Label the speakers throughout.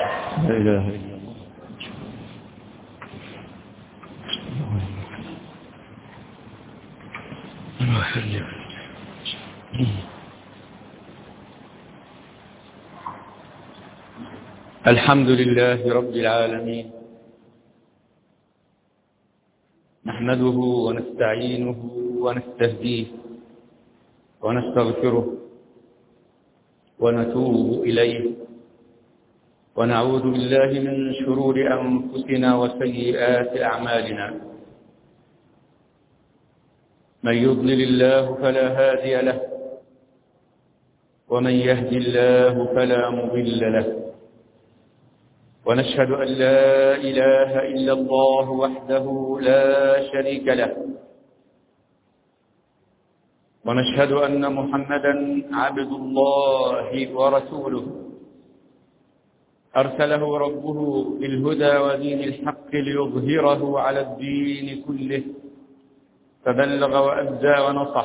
Speaker 1: لا إله إلا الله. الحمد لله رب العالمين، نحمده ونستعينه ونستهديه ونستغفره ونتوب إليه، ونعوذ بالله من شرور أنفسنا وسيئات أعمالنا. من يضلل الله فلا هادي له، ومن يهدي الله فلا مضل له، ونشهد أن لا إله إلا الله وحده لا شريك له، ونشهد أن محمدا عبد الله ورسوله، أرسله ربه بالهدى ودين الحق ليظهره على الدين كله، فبلغ وأدى ونصح،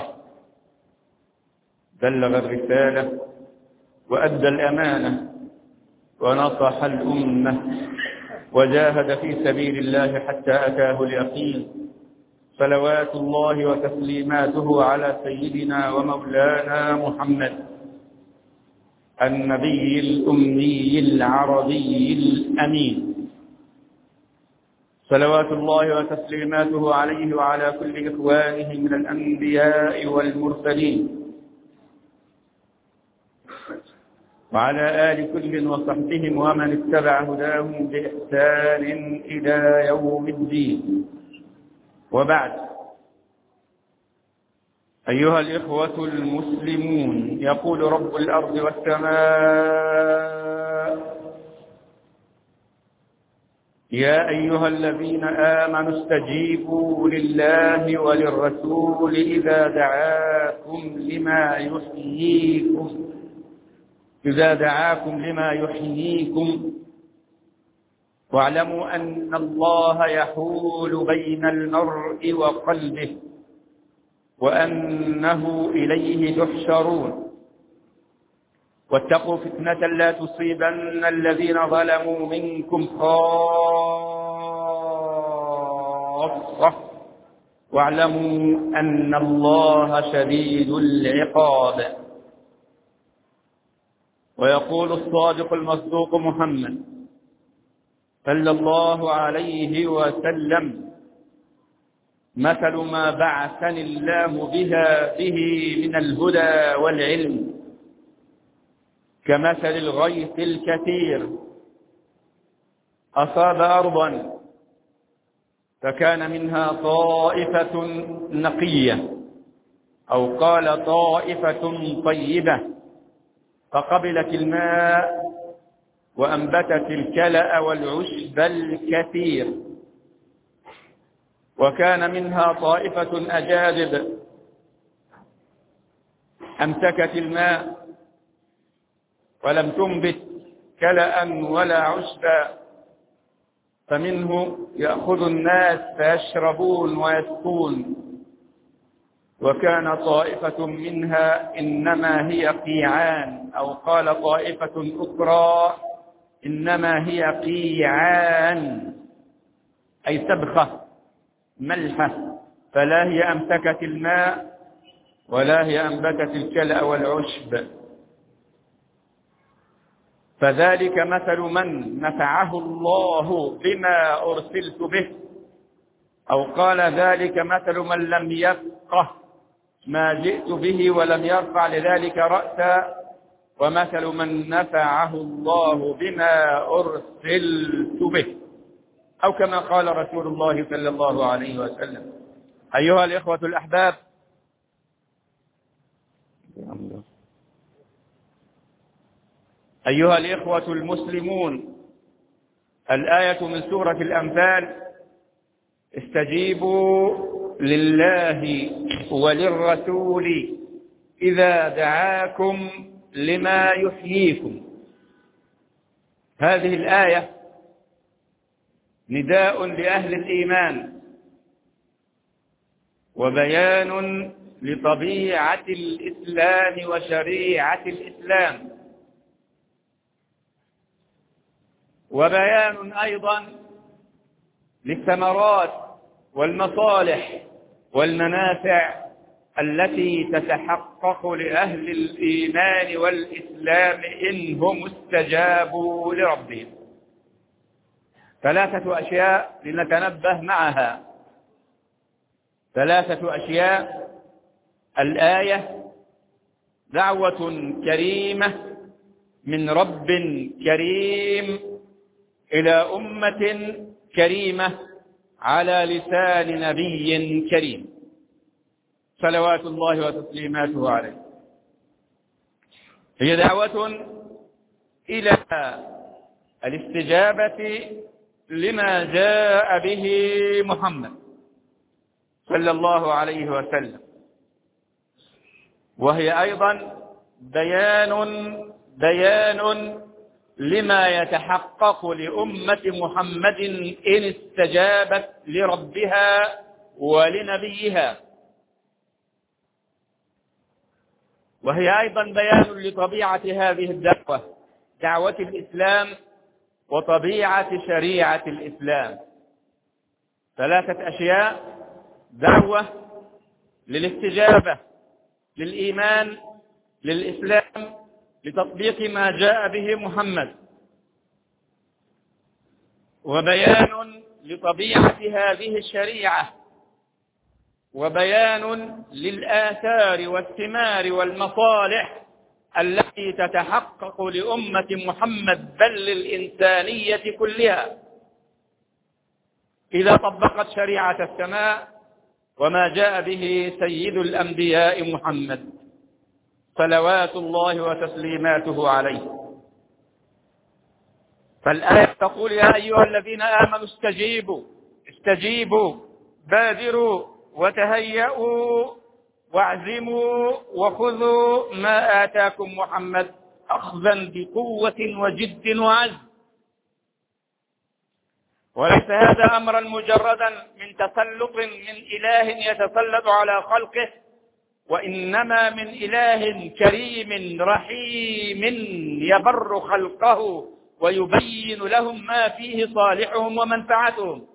Speaker 1: بلغ الرسالة وأدى الأمانة ونصح الأمة، وجاهد في سبيل الله حتى أتاه اليقين. صلوات الله وتسليماته على سيدنا ومولانا محمد النبي الأمي العربي الأمين، صلوات الله وتسليماته عليه وعلى كل إخوانه من الأنبياء والمرسلين، وعلى آل كل وصحبهم ومن اتبع هداهم بإحسان إلى يوم الدين. وبعد، أيها الإخوة المسلمون، يقول رب الأرض والسماء: يا أيها الذين آمنوا استجيبوا لله وللرسول إذا دعاكم لما يحييكم، واعلموا أن الله يحول بين المرء وقلبه، وأنه إليه تحشرون. واتقوا فتنة لا تصيبن الذين ظلموا منكم خاصة، واعلموا أن الله شديد العقاب. ويقول الصادق المصدوق محمد صلى الله عليه وسلم: مثل ما بعثني الله به من الهدى والعلم كمثل الغيث الكثير أصاب أرضا فكان منها طائفة نقية، أو قال طائفة طيبة، فقبلت الماء وأنبتت الكلأ والعشب الكثير. وكان منها طائفة أجادب أمسكت الماء ولم تنبت كلأ ولا عشبا، فمنه يأخذ الناس فيشربون ويسقون. وكان طائفة منها إنما هي قيعان، أو قال طائفة أخرى إنما هي قيعان، أي سبخة ملحة، فلا هي أمسكت الماء ولا هي أنبتت الكلأ والعشب. فذلك مثل من نفعه الله بما أرسلت به، أو قال ذلك مثل من لم يفقه ما جئت به ولم يرفع لذلك رأسا، ومثل من نفعه الله بما أرسلت به، أو كما قال رسول الله صلى الله عليه وسلم. أيها الإخوة الأحباب، أيها الإخوة المسلمون، الآية من سورة الأنفال: استجيبوا لله وللرسول إذا دعاكم لما يحييكم. هذه الآية نداء لأهل الإيمان، وبيان لطبيعة الإسلام وشريعة الإسلام، وبيان أيضا للثمرات والمصالح والمنافع التي تتحقق لأهل الإيمان والإسلام إن هم استجابوا لربهم. 3 أشياء لنتنبه معها. 3 أشياء: الآية دعوة كريمة من رب كريم إلى أمة كريمة على لسان نبي كريم صلوات الله وتسليماته عليه. هي دعوة إلى الاستجابة لما جاء به محمد صلى الله عليه وسلم، وهي أيضا بيان لما يتحقق لأمة محمد إن استجابت لربها ولنبيها، وهي أيضا بيان لطبيعة هذه الدعوة، دعوة الإسلام وطبيعة شريعة الإسلام. 3 أشياء: دعوة للاستجابة للإيمان للإسلام لتطبيق ما جاء به محمد، وبيان لطبيعة هذه الشريعة، وبيان للآثار والثمار والمصالح التي تتحقق لأمة محمد بل للإنسانية كلها إذا طبقت شريعة السماء وما جاء به سيد الأنبياء محمد صلوات الله وتسليماته عليه. فالآية تقول: يا أيها الذين آمنوا استجيبوا بادروا وتهيئوا واعزموا وخذوا ما آتاكم محمد أخذا بقوة وجد وعزم. وليس هذا أمرا مجردا من تسلط من إله يتسلط على خلقه، وإنما من إله كريم رحيم يبر خلقه ويبين لهم ما فيه صالحهم ومنفعتهم.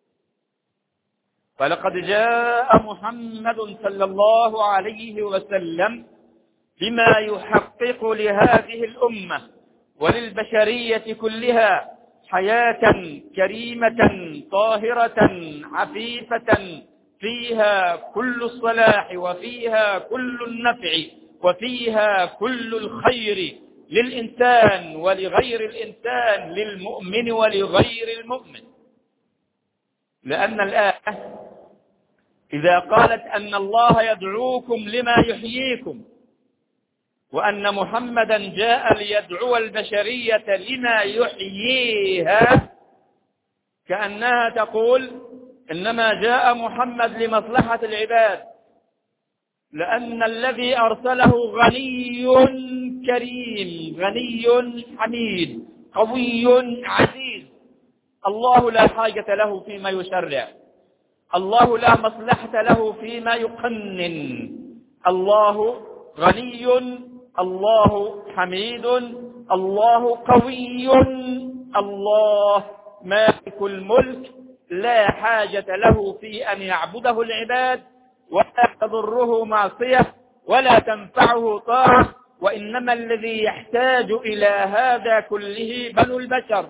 Speaker 1: فلقد جاء محمد صلى الله عليه وسلم بما يحقق لهذه الأمة وللبشرية كلها حياة كريمة طاهرة عفيفة فيها كل الصلاح وفيها كل النفع وفيها كل الخير للإنسان ولغير الإنسان، للمؤمن ولغير المؤمن. لأن الآية إذا قالت أن الله يدعوكم لما يحييكم وأن محمدا جاء ليدعو البشرية لما يحييها، كأنها تقول إنما جاء محمد لمصلحة العباد، لأن الذي أرسله غني كريم غني حميد قوي عزيز. الله لا حاجة له فيما يشرع، الله لا مصلحة له فيما يقنن. الله غني، الله حميد، الله قوي، الله مالك الملك، لا حاجة له في أن يعبده العباد، ولا تضره معصية ولا تنفعه طاعة، وإنما الذي يحتاج إلى هذا كله بنو البشر.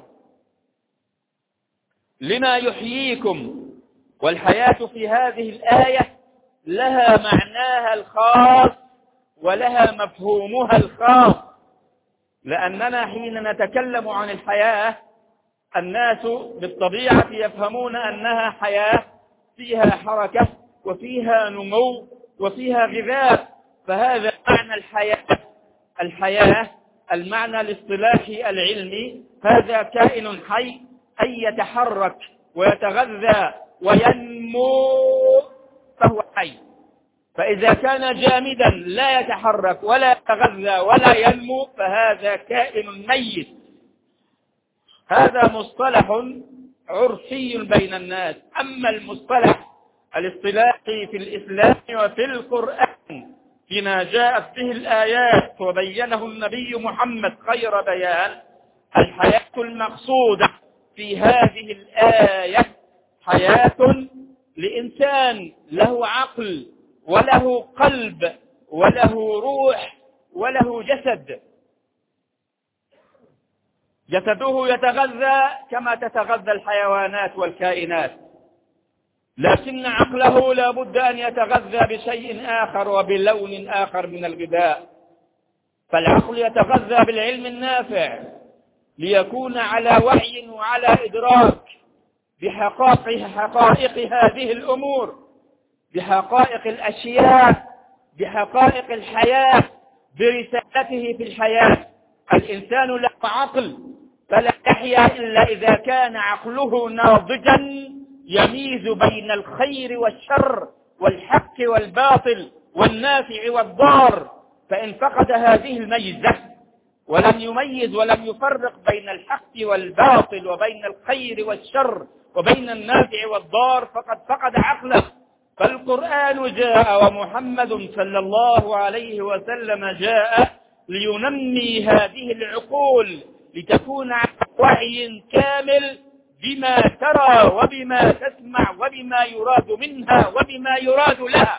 Speaker 1: لما يحييكم، والحياة في هذه الآية لها معناها الخاص ولها مفهومها الخاص، لأننا حين نتكلم عن الحياة الناس بالطبيعة يفهمون أنها حياة فيها حركة وفيها نمو وفيها غذاء، فهذا معنى الحياة المعنى الاصطلاحي العلمي، هذا كائن حي أي يتحرك ويتغذى وينمو فهو حي. فإذا كان جامدا لا يتحرك ولا يتغذى ولا ينمو فهذا كائن ميت. هذا مصطلح عرفي بين الناس. أما المصطلح الاصطلاحي في الإسلام وفي القرآن فيما جاءت به الآيات وبينه النبي محمد خير بيان، الحياة المقصودة في هذه الآية حياة لإنسان له عقل وله قلب وله روح وله جسد. جسده يتغذى كما تتغذى الحيوانات والكائنات، لكن عقله لا بد أن يتغذى بشيء آخر وبلون آخر من الغذاء. فالعقل يتغذى بالعلم النافع ليكون على وعي وعلى إدراك بحقائق هذه الأمور، بحقائق الأشياء، بحقائق الحياة، برسالته في الحياة. الإنسان له عقل فلا يحيا إلا إذا كان عقله ناضجا يميز بين الخير والشر والحق والباطل والنافع والضار. فإن فقد هذه الميزة ولم يميز ولم يفرق بين الحق والباطل وبين الخير والشر وبين النافع والضار فقد فقد عقله. فالقرآن جاء ومحمد صلى الله عليه وسلم جاء لينمي هذه العقول لتكون على وعي كامل بما ترى وبما تسمع وبما يراد منها وبما يراد لها.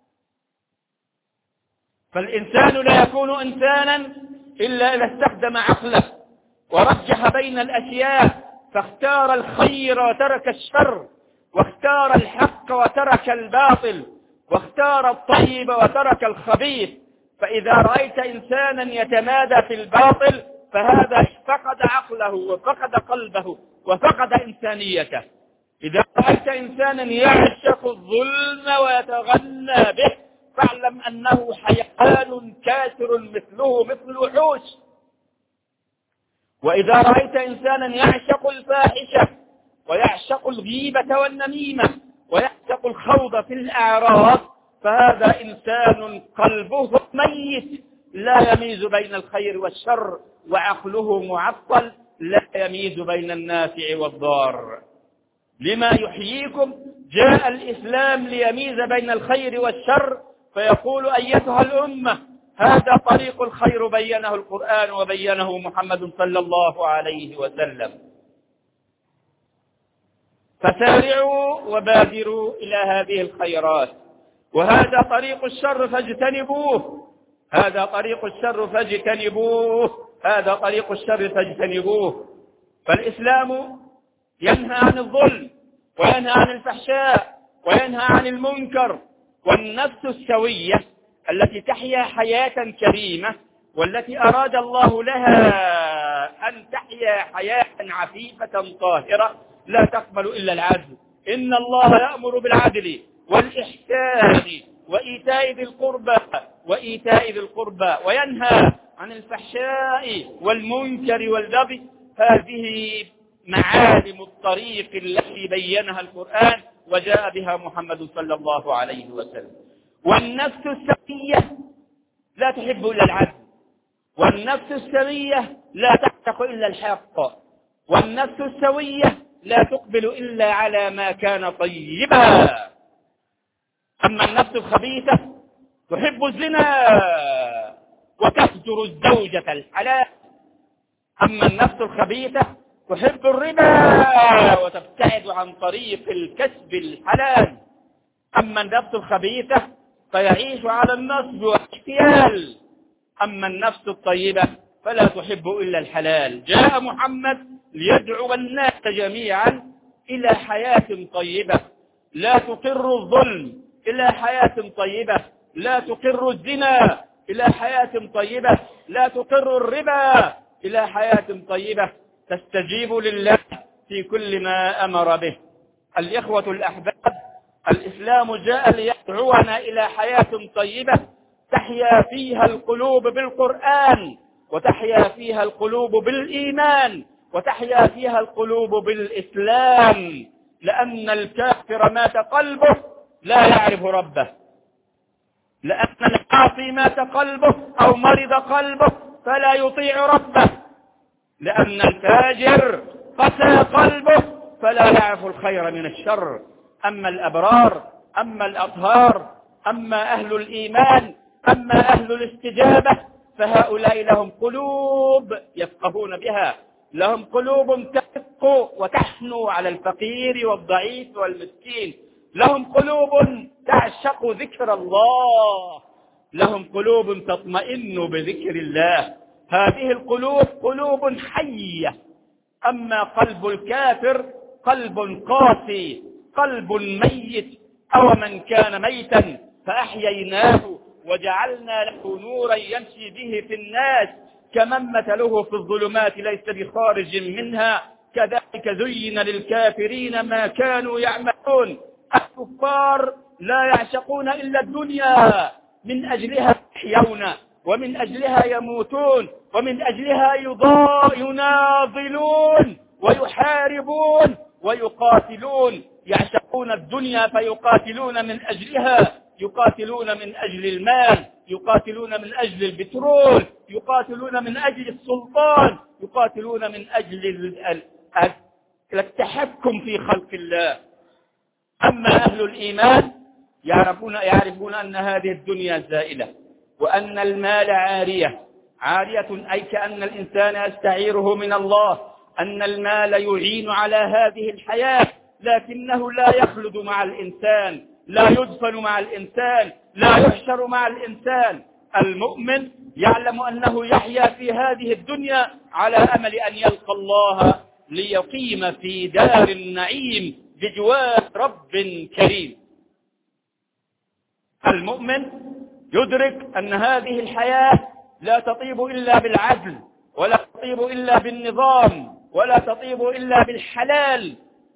Speaker 1: فالإنسان لا يكون إنسانا إلا إذا استخدم عقله ورجح بين الأشياء، فاختار الخير وترك الشر، واختار الحق وترك الباطل، واختار الطيب وترك الخبيث. فإذا رأيت إنسانا يتمادى في الباطل فهذا فقد عقله وفقد قلبه وفقد إنسانيته. إذا رأيت إنسانا يعشق الظلم ويتغنى به فاعلم أنه حيوان كاسر مثله مثل الوحوش. وإذا رأيت إنسانا يعشق الفاحشة ويعشق الغيبة والنميمة ويعشق الخوض في الأعراض فهذا إنسان قلبه ميت لا يميز بين الخير والشر، وعقله معطل لا يميز بين النافع والضار. لما يحييكم جاء الإسلام ليميز بين الخير والشر، فيقول أيتها الأمة هذا طريق الخير بينه القرآن وبينه محمد صلى الله عليه وسلم، فسارعوا وبادروا إلى هذه الخيرات. وهذا طريق الشر فاجتنبوه، هذا طريق الشر فاجتنبوه، هذا طريق الشر فاجتنبوه. فالإسلام ينهى عن الظلم وينهى عن الفحشاء وينهى عن المنكر. والنفس السوية التي تحيا حياة كريمة والتي أراد الله لها أن تحيا حياة عفيفة طاهرة لا تقبل إلا العدل. إن الله يأمر بالعدل والإحسان وإيتاء ذي القربى وينهى عن الفحشاء والمنكر والبغي. هذه معالم الطريق التي بينها القرآن وجاء بها محمد صلى الله عليه وسلم. والنفس السوية لا تحب إلا العدل، والنفس السوية لا تعتق إلا الحق، والنفس السوية لا تقبل إلا على ما كان طيبا. أما النفس الخبيثة تحب الزنا وتهجر الزوجة الحلال، أما النفس الخبيثة تحب الربا وتبتعد عن طريق الكسب الحلال، أما النفس الخبيثة فيعيش على النصب والاحتيال، أما النفس الطيبة فلا تحب إلا الحلال. جاء محمد ليدعو الناس جميعا إلى حياة طيبة لا تقر الظلم، إلى حياة طيبة لا تقر الزنا، إلى حياة طيبة لا تقر الربا، إلى حياة طيبة تستجيب لله في كل ما أمر به. الإخوة الأحباب، الإسلام جاء ليدعونا إلى حياة طيبة تحيا فيها القلوب بالقرآن، وتحيا فيها القلوب بالإيمان، وتحيا فيها القلوب بالإسلام. لأن الكافر مات قلبه لا يعرف ربه، لأن العاصي مات قلبه أو مرض قلبه فلا يطيع ربه، لأن الفاجر قسى قلبه فلا يعرف الخير من الشر. أما الأبرار، أما الأطهار، أما أهل الإيمان، أما أهل الاستجابة فهؤلاء لهم قلوب يفقهون بها، لهم قلوب تدق وتحنو على الفقير والضعيف والمسكين، لهم قلوب تعشق ذكر الله، لهم قلوب تطمئن بذكر الله. هذه القلوب قلوب حية. أما قلب الكافر قلب قاسي، قلب ميت. أو من كان ميتا فأحييناه وجعلنا له نورا يمشي به في الناس كمن مثله في الظلمات ليس بخارج منها كذلك زين للكافرين ما كانوا يعملون. الكفار لا يعشقون إلا الدنيا، من أجلها يحيون ومن أجلها يموتون ومن أجلها يناضلون ويحاربون ويقاتلون. يعشقون الدنيا فيقاتلون من أجلها، يقاتلون من أجل المال، يقاتلون من أجل البترول، يقاتلون من أجل السلطان، يقاتلون من أجل التحكم في خلق الله. أما أهل الإيمان يعرفون أن هذه الدنيا زائلة، وأن المال عارية، أي كأن الإنسان يستعيره من الله، أن المال يعين على هذه الحياة، لكنه لا يخلد مع الإنسان، لا يدفن مع الإنسان، لا يحشر مع الإنسان. المؤمن يعلم أنه يحيا في هذه الدنيا على أمل أن يلقى الله ليقيم في دار النعيم بجوار رب كريم. المؤمن يدرك أن هذه الحياة لا تطيب إلا بالعدل، ولا تطيب إلا بالنظام، ولا تطيب إلا بالحلال.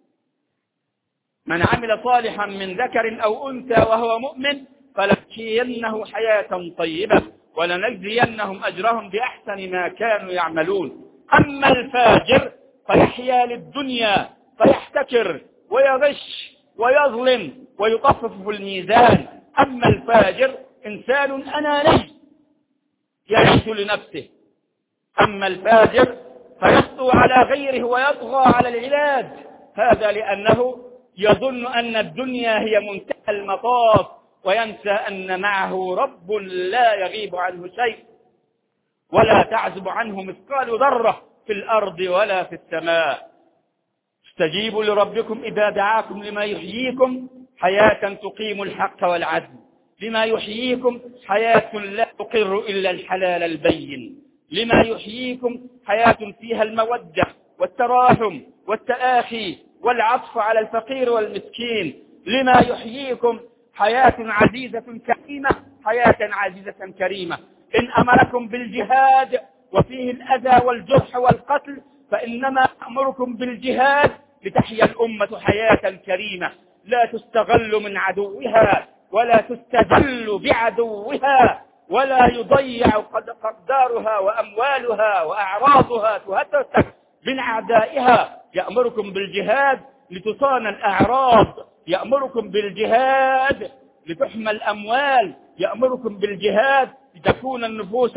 Speaker 1: من عمل صالحا من ذكر أو أنثى وهو مؤمن فلنحيينه حياة طيبة ولنجزينهم أجرهم بأحسن ما كانوا يعملون. أما الفاجر فيحيا للدنيا فيحتكر ويغش ويظلم ويطفف في الميزان. أما الفاجر إنسان أناني يعيش لنفسه. أما الفاجر فيسطو على غيره ويطغى على العباد، هذا لأنه يظن أن الدنيا هي منتهى المطاف، وينسى أن معه رب لا يغيب عنه شيء ولا تعزب عنه مثقال ذرة في الأرض ولا في السماء. استجيبوا لربكم إذا دعاكم لما يحييكم حياة تقيم الحق والعدل، لما يحييكم حياة لا تقر إلا الحلال البين، لما يحييكم حياة فيها المودة والتراحم والتآخي والعطف على الفقير والمسكين، لما يحييكم حياة عزيزة كريمة، حياة عزيزة كريمة. إن أمركم بالجهاد وفيه الأذى والجرح والقتل فإنما أمركم بالجهاد لتحيا الأمة حياة كريمة لا تستغل من عدوها ولا تستذل بعدوها ولا يضيع قدارها وأموالها وأعراضها تهتك من أعدائها. يأمركم بالجهاد لتصان الأعراض، يأمركم بالجهاد لتحمى الأموال، يأمركم بالجهاد لتكون النفوس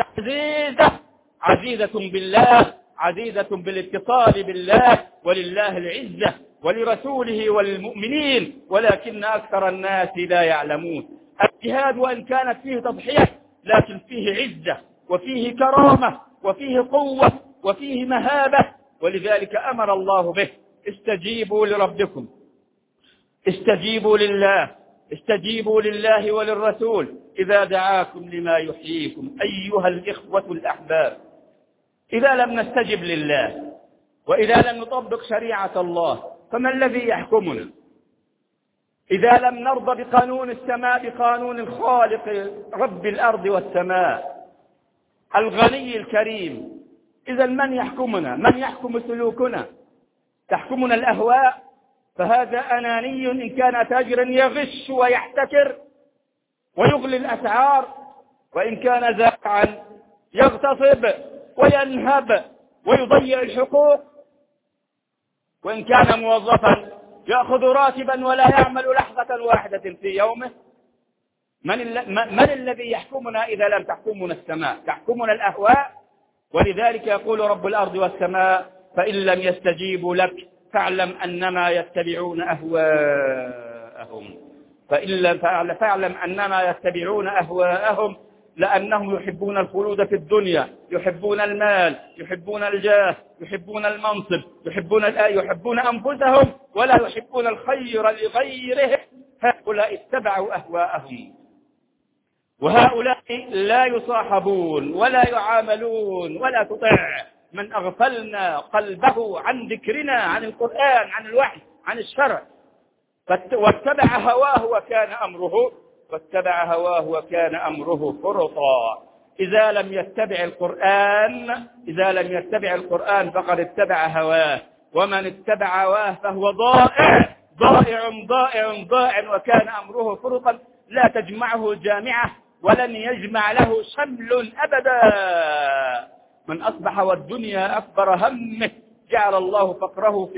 Speaker 1: عزيزة بالله، عزيزة بالاتصال بالله، ولله العزة ولرسوله وللمؤمنين ولكن أكثر الناس لا يعلمون. الجهاد وإن كانت فيه تضحية لكن فيه عزة وفيه كرامة وفيه قوة وفيه مهابة، ولذلك أمر الله به. استجيبوا لربكم، استجيبوا لله، استجيبوا لله وللرسول إذا دعاكم لما يحييكم. أيها الإخوة الأحباب، إذا لم نستجب لله وإذا لم نطبق شريعة الله فما الذي يحكمنا؟ إذا لم نرضى بقانون السماء، بقانون الخالق رب الأرض والسماء الغني الكريم، إذا من يحكمنا؟ من يحكم سلوكنا؟ تحكمنا الأهواء، فهذا أناني إن كان تاجرا يغش ويحتكر ويغلي الأسعار، وإن كان زارعا يغتصب وينهب ويضيع الحقوق، وإن كان موظفا يأخذ راتبا ولا يعمل لحظة واحدة في يومه. من الذي يحكمنا إذا لم تحكمنا السماء؟ تحكمنا الأهواء. ولذلك يقول رب الأرض والسماء: فإن لم يستجيبوا لك فاعلم أنما يتبعون أهواءهم. فاعلم أنما يتبعون أهواءهم لأنهم يحبون الخلود في الدنيا، يحبون المال، يحبون الجاه، يحبون المنصب، يحبون أنفسهم ولا يحبون الخير لغيرهم. هؤلاء اتبعوا أهواءهم، وهؤلاء لا يصاحبون ولا يعاملون ولا تطع من أغفلنا قلبه عن ذكرنا، عن القرآن، عن الوحي، عن الشرع، واتبع هواه وكان أمره فرطا. إذا لم يتبع القرآن فقد اتبع هواه، ومن اتبع هواه فهو ضائع وكان أمره فرطا. لا تجمعه جامعة ولن يجمع له شمل أبدا. من أصبح والدنيا أكبر همه جعل الله فقره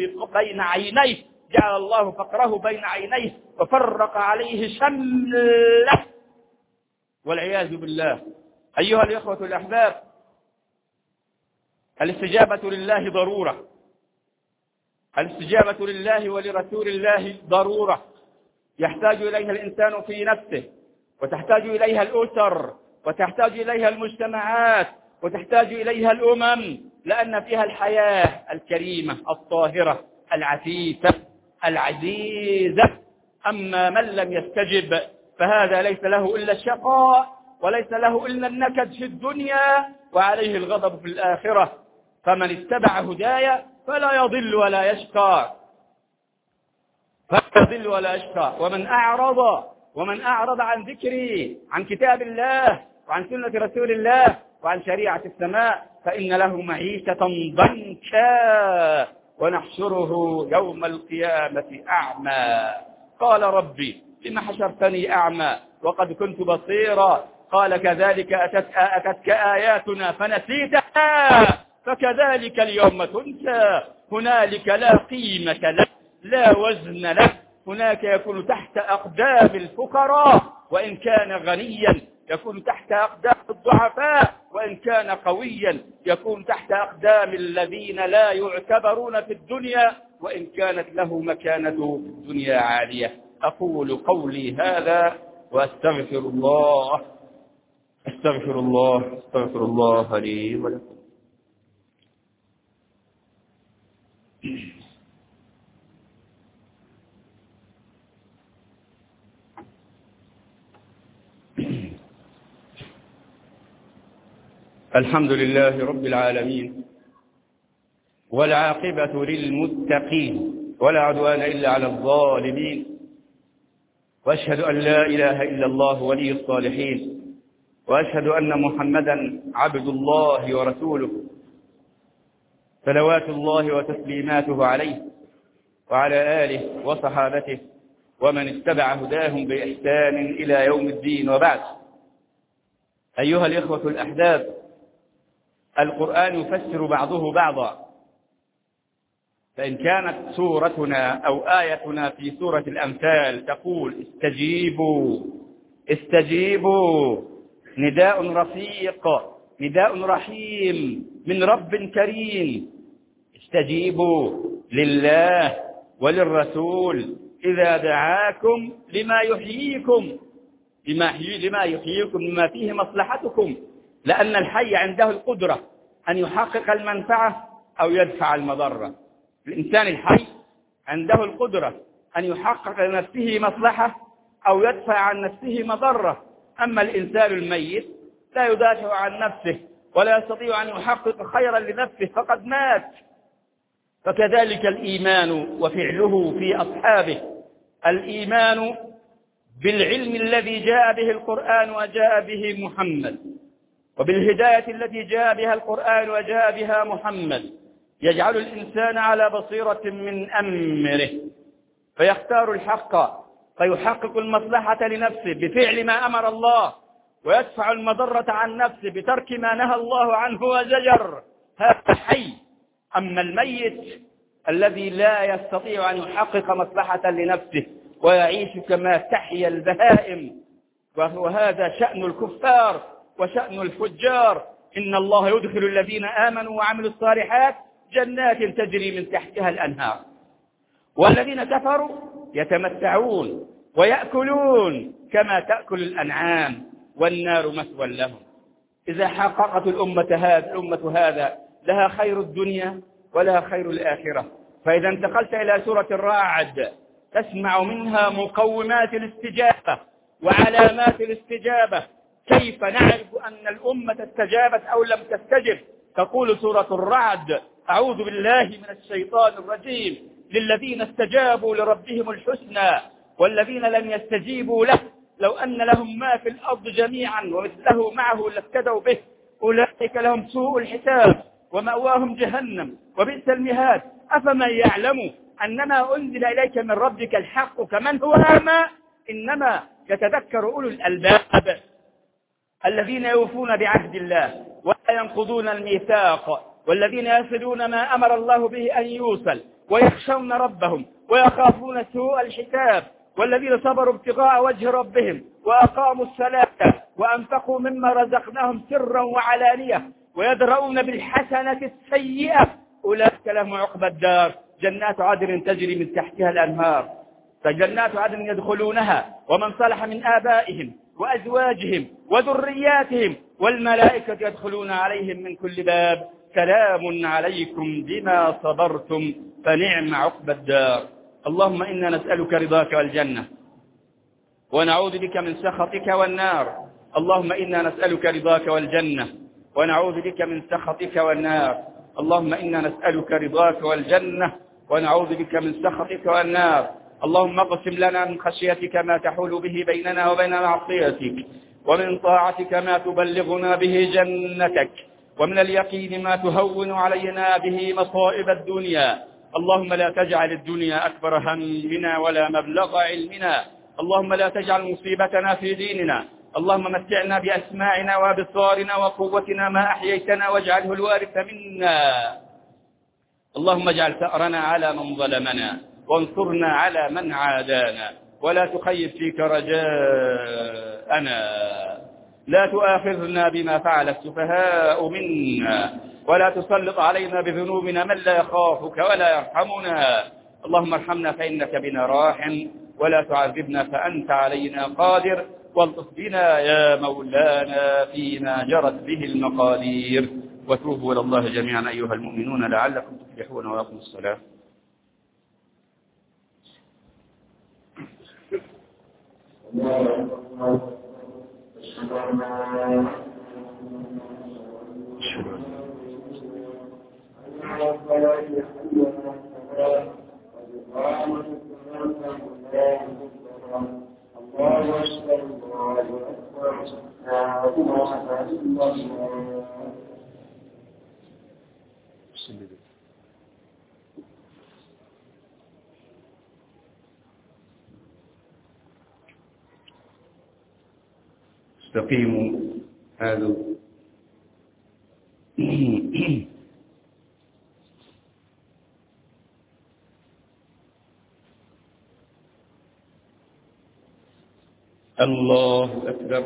Speaker 1: بين عينيه وفرق عليه شمله والعياذ بالله. أيها الإخوة الأحباب، الاستجابة لله ضرورة، الاستجابة لله ولرسول الله ضرورة يحتاج إليها الإنسان في نفسه، وتحتاج إليها الأسر، وتحتاج إليها المجتمعات، وتحتاج إليها الأمم، لأن فيها الحياة الكريمة الطاهرة العفيفة العزيزة. أما من لم يستجب فهذا ليس له إلا الشقاء، وليس له إلا النكد في الدنيا، وعليه الغضب في الآخرة. فمن اتبع هدايا فلا يضل ولا يشقى، ومن أعرض عن ذكري، عن كتاب الله وعن سنة رسول الله وعن شريعة السماء، فإن له معيشة ضنكا ونحشره يوم القيامة أعمى. قال ربي لم حشرتني أعمى وقد كنت بصيرا؟ قال كذلك أتتك آياتنا فنسيتها فكذلك اليوم تنسى. هنالك لا قيمة لك، لا وزن لك. هناك يكون تحت أقدام الفقراء، وإن كان غنيا يكون تحت أقدام الضعفاء، وإن كان قويا يكون تحت أقدام الذين لا يعتبرون في الدنيا، وإن كانت له مكانة في الدنيا عالية. أقول قولي هذا وأستغفر الله لي ولكم. الحمد لله رب العالمين، والعاقبة للمتقين، ولا عدوان إلا على الظالمين، وأشهد أن لا إله إلا الله ولي الصالحين، وأشهد أن محمدا عبد الله ورسوله، صلوات الله وتسليماته عليه وعلى آله وصحابته ومن اتبع هداهم بإحسان إلى يوم الدين. وبعد، أيها الإخوة الأحباب، القرآن يفسر بعضه بعضا، فإن كانت سورتنا أو آيتنا في سورة الأمثال تقول استجيبوا نداء رفيق، نداء رحيم من رب كريم، استجيبوا لله وللرسول إذا دعاكم لما يحييكم لما فيه مصلحتكم، لأن الحي عنده القدرة أن يحقق المنفعة أو يدفع المضرة. الإنسان الحي عنده القدرة أن يحقق لنفسه مصلحة أو يدفع عن نفسه مضرة. أما الإنسان الميت لا يدافع عن نفسه ولا يستطيع أن يحقق خيرا لنفسه فقد مات. فكذلك الإيمان وفعله في أصحابه، الإيمان بالعلم الذي جاء به القرآن وجاء به محمد، وبالهداية التي جاء بها القرآن وجاء بها محمد، يجعل الإنسان على بصيرة من أمره، فيختار الحق، فيحقق المصلحة لنفسه بفعل ما أمر الله، ويدفع المضرة عن نفسه بترك ما نهى الله عنه وزجر. هذا حي. أما الميت الذي لا يستطيع أن يحقق مصلحة لنفسه ويعيش كما تحيا البهائم، وهذا شأن الكفار وشأن الفجار. إن الله يدخل الذين آمنوا وعملوا الصالحات جنات تجري من تحتها الأنهار، والذين كفروا يتمتعون ويأكلون كما تأكل الأنعام والنار مثوى لهم. إذا حققت الأمة هذا لها خير الدنيا ولها خير الآخرة. فإذا انتقلت إلى سورة الرعد تسمع منها مقومات الاستجابة وعلامات الاستجابة، كيف نعرف أن الأمة استجابت أو لم تستجب. تقول سورة الرعد: أعوذ بالله من الشيطان الرجيم، للذين استجابوا لربهم الحسنى والذين لم يستجيبوا له لو أن لهم ما في الأرض جميعا ومثله معه لافتدوا به، أولئك لهم سوء الحساب ومأواهم جهنم وبئس المهاد. أفمن يعلم أنما أنزل إليك من ربك الحق كمن هو أعمى، إنما يتذكر أولو الألباب الذين يوفون بعهد الله ولا ينقضون الميثاق والذين يصلون ما أمر الله به أن يوصل ويخشون ربهم ويخافون سوء الحساب والذين صبروا ابتغاء وجه ربهم وأقاموا الصلاة وأنفقوا مما رزقناهم سرا وعلانية ويدرؤون بالحسنة السيئة أولئك لهم عقبى الدار جنات عدن تجري من تحتها الأنهار. فجنات عدن يدخلونها ومن صلح من آبائهم وأزواجهم وذرياتهم والملائكة يدخلون عليهم من كل باب سلام عليكم بما صبرتم فنعم عقبى الدار. اللهم إنا نسألك رضاك والجنة ونعوذ بك من سخطك والنار. اللهم إنا نسألك رضاك والجنة ونعوذ بك من سخطك والنار. اللهم إنا نسألك رضاك والجنة ونعوذ بك من سخطك والنار. اللهم اقسم لنا من خشيتك ما تحول به بيننا وبين معصيتك، ومن طاعتك ما تبلغنا به جنتك، ومن اليقين ما تهون علينا به مصائب الدنيا. اللهم لا تجعل الدنيا أكبر همنا ولا مبلغ علمنا. اللهم لا تجعل مصيبتنا في ديننا. اللهم متعنا بأسماعنا وأبصارنا وقوتنا ما أحييتنا واجعله الوارث منا. اللهم اجعل ثأرنا على من ظلمنا وانصرنا على من عادانا ولا تخيب فيك رجاءنا. لا تؤاخذنا بما فعل السفهاء منا ولا تسلط علينا بذنوبنا من لا يخافك ولا يرحمنا. اللهم ارحمنا فإنك بنا راحم ولا تعذبنا فأنت علينا قادر، والطف بنا يا مولانا فيما جرت به المقادير. وتوبوا إلى الله جميعا أيها المؤمنون لعلكم تفلحون وأقيموا الصلاة. استقيموا. هذا الله أكبر.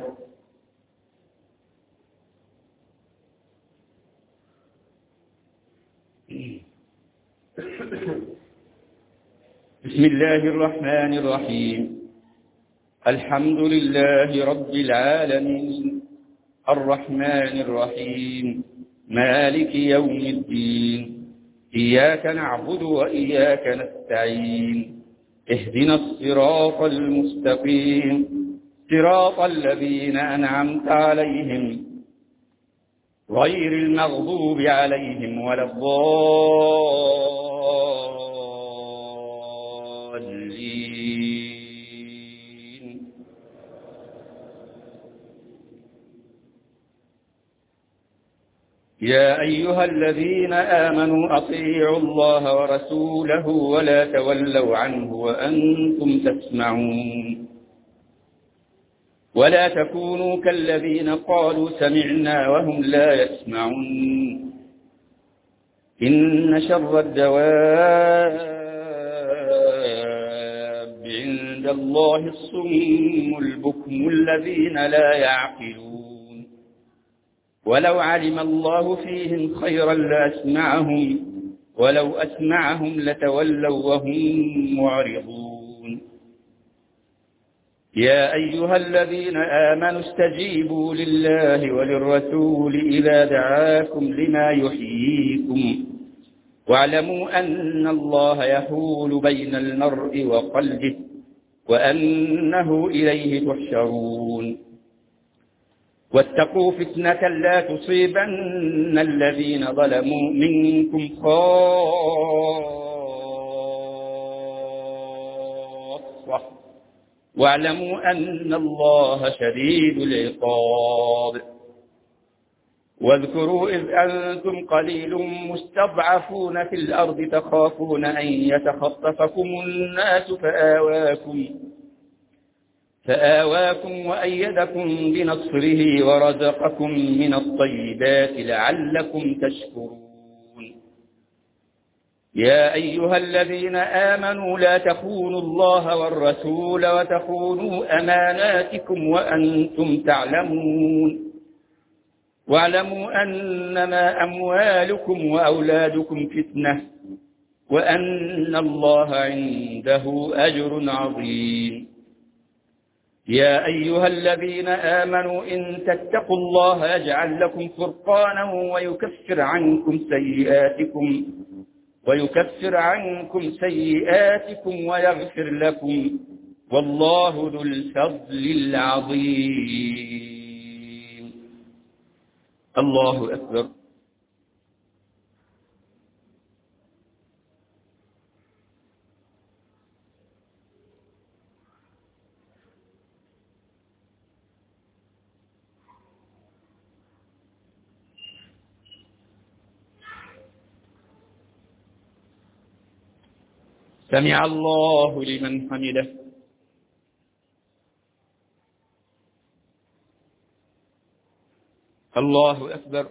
Speaker 1: بسم الله الرحمن الرحيم. الحمد لله رب العالمين الرحمن الرحيم مالك يوم الدين. إياك نعبد وإياك نستعين. اهدنا الصراط المستقيم صراط الذين أنعمت عليهم غير المغضوب عليهم ولا الضالين. يا أيها الذين آمنوا أطيعوا الله ورسوله ولا تولوا عنه وأنتم تسمعون. ولا تكونوا كالذين قالوا سمعنا وهم لا يسمعون. إن شر الدواب عند الله الصم البكم الذين لا يعقلون. ولو علم الله فيهم خيرا لأسمعهم ولو أسمعهم لتولوا وهم معرضون. يا أيها الذين آمنوا استجيبوا لله وللرسول إذا دعاكم لما يحييكم واعلموا أن الله يحول بين المرء وقلبه وأنه إليه تحشرون واتقوا فتنة لا تصيبن الذين ظلموا منكم خاصة واعلموا أن الله شديد العقاب واذكروا إذ أنتم قليل مستضعفون في الأرض تخافون أن يتخطفكم الناس فآواكم وأيدكم بنصره ورزقكم من الطيبات لعلكم تشكرون يا أيها الذين آمنوا لا تخونوا الله والرسول وتخونوا أماناتكم وأنتم تعلمون واعلموا أنما أموالكم وأولادكم فتنة وأن الله عنده أجر عظيم يا أيها الذين آمنوا إن تتقوا الله يجعل لكم فرقانا ويكفر عنكم سيئاتكم ويغفر لكم والله ذو الفضل العظيم الله أكبر سمع الله لمن حمده الله أكبر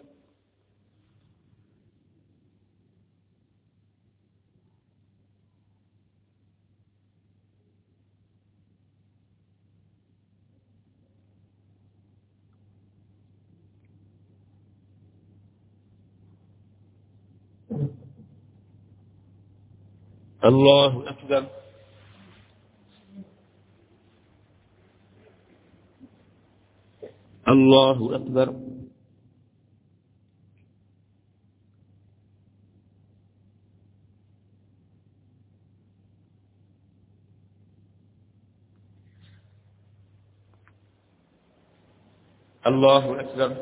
Speaker 1: الله أكبر الله أكبر الله أكبر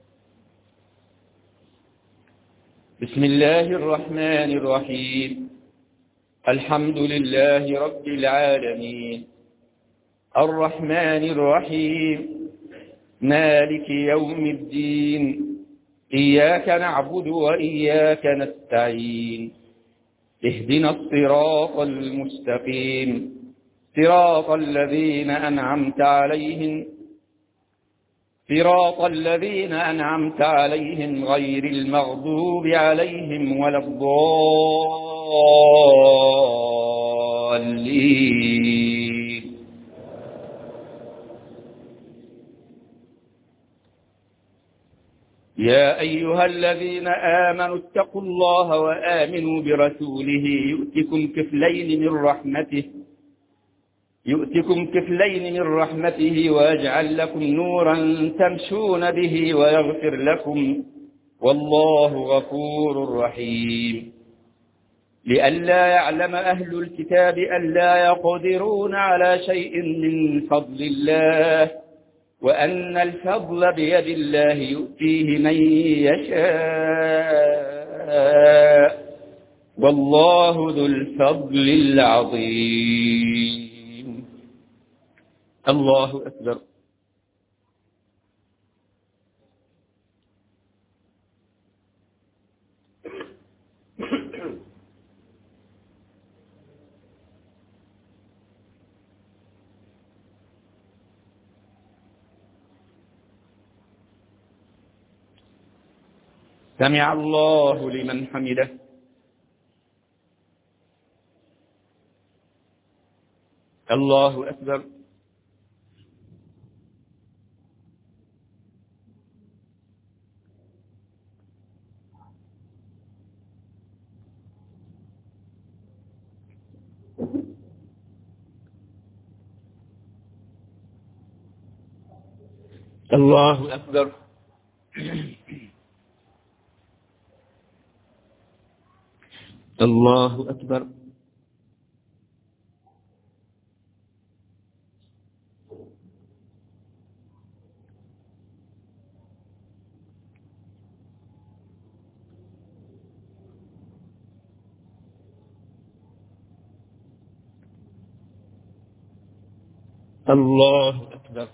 Speaker 1: بسم الله الرحمن الرحيم الحمد لله رب العالمين الرحمن الرحيم مالك يوم الدين إياك نعبد وإياك نستعين اهدنا الصراط المستقيم صراط الذين أنعمت عليهم غير المغضوب عليهم ولا الضالين يا أيها الذين آمنوا اتقوا الله وآمنوا برسوله يؤتكم كفلين من رحمته ويجعل لكم نورا تمشون به ويغفر لكم والله غفور رحيم لئلا يعلم أهل الكتاب ألا يقدرون على شيء من فضل الله وأن الفضل بيد الله يؤتيه من يشاء والله ذو الفضل العظيم الله أكبر سمع الله لمن حمده الله أكبر الله أكبر. الله أكبر. الله أكبر.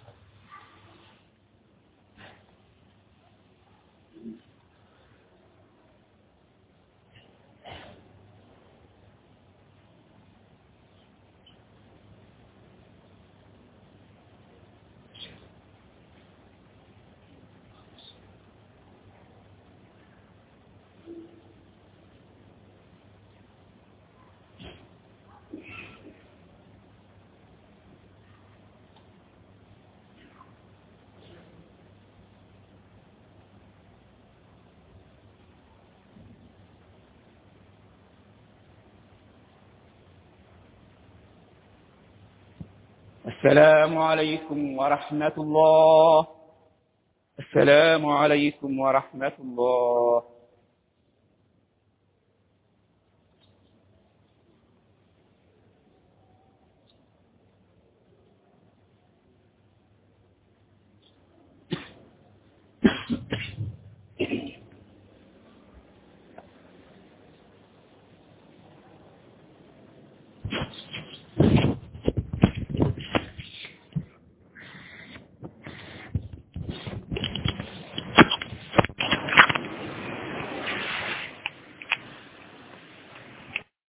Speaker 1: السلام عليكم ورحمة الله. السلام عليكم ورحمة الله.